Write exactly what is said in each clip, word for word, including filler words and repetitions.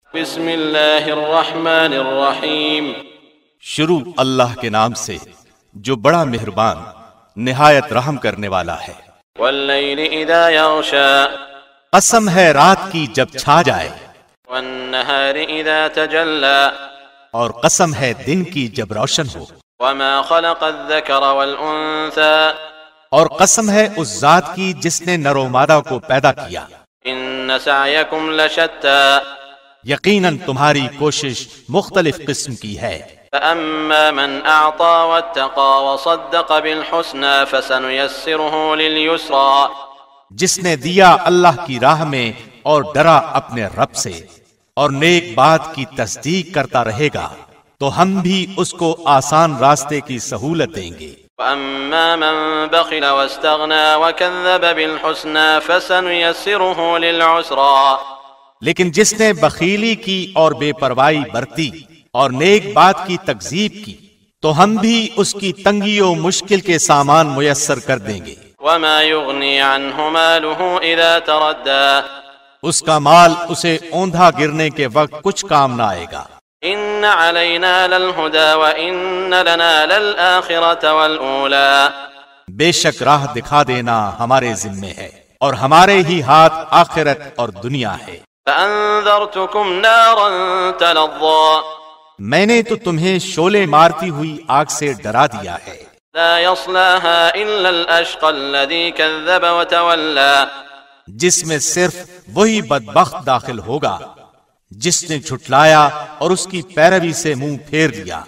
بسم اللہ الرحمن الرحیم، شروع اللہ کے نام سے جو بڑا مہربان نہایت رحم کرنے والا ہے۔ واللیل اذا یغشا، قسم ہے رات کی جب چھا جائے، والنہار اذا تجلی، اور قسم ہے دن کی جب روشن ہو، وما خلق الذکر والانثى، اور قسم ہے اس ذات کی جس نے نر و مادہ کو پیدا کیا۔ ان سعیکم لشتی، یقیناً تمہاری کوشش مختلف قسم کی ہے۔ فأما من اعطى واتقى وصدق بالحسنى فسنيسره لليسرى، جس نے دیا اللہ کی راہ میں اور ڈرا اپنے رب سے اور نیک بات کی تصدیق کرتا رہے گا تو ہم بھی اس کو آسان راستے کی سہولت دیں گے۔ وأما من بخل واستغنى وكذب بالحسنى فسنيسره للعسرى، لیکن جس نے بخیلی کی اور بے پرواہی برتی اور نیک بات کی تکذیب کی تو ہم بھی اس کی تنگی و مشکل کے سامان میسر کر دیں گے۔ وما يغني عنه ماله اذا تردى، اس کا مال اسے اوندھا گرنے کے وقت کچھ کام نہ آئے گا۔ ان علينا للهدى وان لنا للآخرة والأولى، بے شک راہ دکھا دینا ہمارے ذمے ہے اور ہمارے ہی ہاتھ آخرت اور دنیا ہے۔ فأنذرتكم نارا تلظى، میں نے تو تمہیں شعلے مارتی ہوئی آگ سے ڈرا دیا ہے۔ لا يصلاها الا الاشقى الذي كذب وتولى، جس میں صرف وہی بدبخت داخل ہوگا جس نے جھٹلایا اور اس کی پیروی سے منہ پھیر لیا۔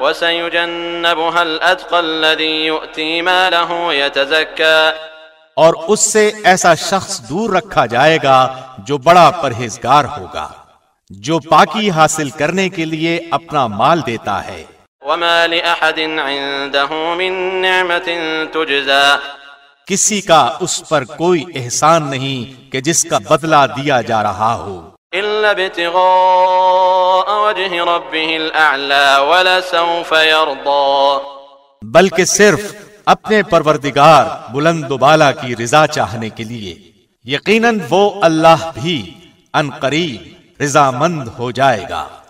وسيجنبها الاتقى الذي يؤتي ماله يتزكى، اور اس سے ایسا شخص دور رکھا جائے گا جو بڑا پرہیزگار ہوگا، جو پاکی حاصل کرنے کے لیے اپنا مال دیتا ہے۔ وما لأحد عنده من نعمة تجزى، کسی کا اس پر کوئی احسان نہیں کہ جس کا بدلہ دیا جا رہا ہو، إلا ابتغاء وجه ربه الأعلى ولسوف يرضى، بلکہ صرف اپنے پروردگار بلند و بالا کی رضا چاہنے کے لیے۔ یقیناً وہ اللہ بھی ان قریب رضامند ہو جائے گا۔